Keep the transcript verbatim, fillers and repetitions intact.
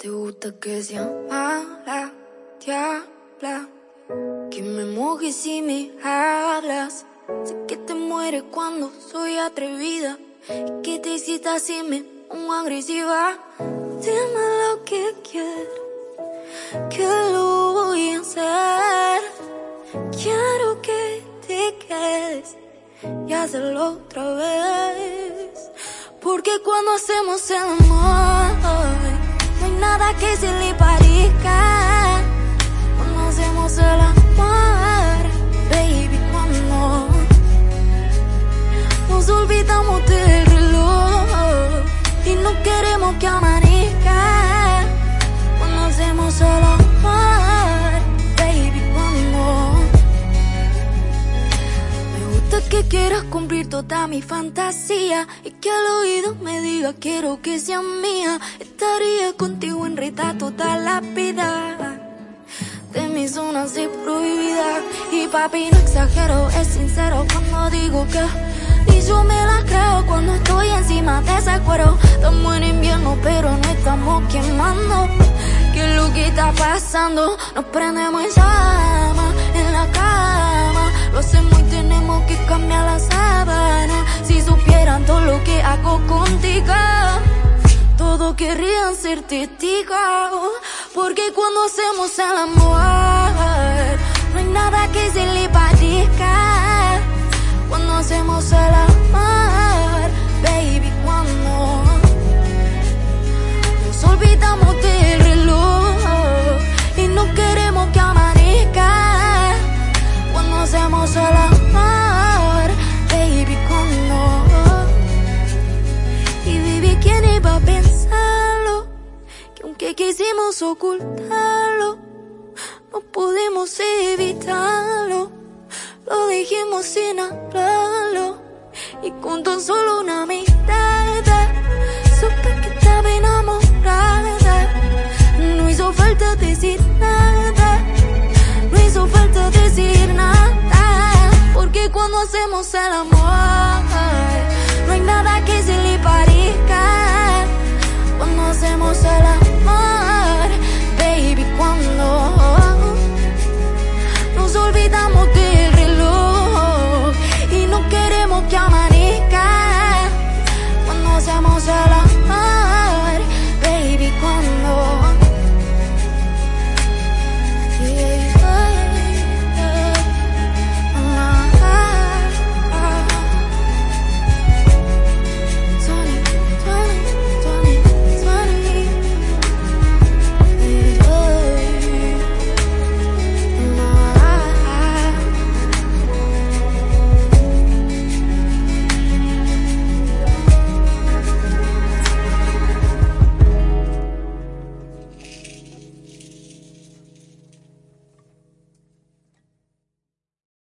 Te gusta que sea mala, diabla, que me mojes si me hablas. Sé que te mueres cuando soy atrevida y que te excitas si me pongo agresiva. Dime lo que quieres, que lo voy a hacer. Quiero que te quedes y hacerlo otra vez, porque cuando hacemos el amor no hay nada que se le parezca. Cuando hacemos el amor, baby, cuando nos olvidamos del reloj y no queremos que amanezca. Cuando hacemos el amor, baby, cuando me gusta que quieras cumplir toda mi fantasía y que al oído me diga quiero que seas mía. Estaría contigo en reta toda la vida de mi zona así prohibida. Y papi, no exagero, es sincero cuando digo que ni yo me la creo cuando estoy encima de ese cuero. Estamos en invierno pero no estamos quemando. ¿Qué es lo que está pasando? Nos prendemos en llama en la cama. Lo hacemos y tenemos que cambiar la sábana. Si supieran todo lo que hago contigo, todos querrían ser testigos. Porque cuando hacemos el amor no hay nada que se le parezca. Cuando hacemos el amor, baby, cuando nos olvidamos del reloj y no queremos que amanezca. Cuando hacemos el amor, baby, cuando. Y baby, ¿quién iba a pensarlo? Que aunque quisimos ocultarlo, no pudimos evitarlo. Lo dijimos sin hablarlo y con tan solo una mirada supe que estaba enamorada. No hizo falta decir nada, no hizo falta decir nada. Porque cuando hacemos el amor no hay nada que se le parezca. Cuando hacemos el amor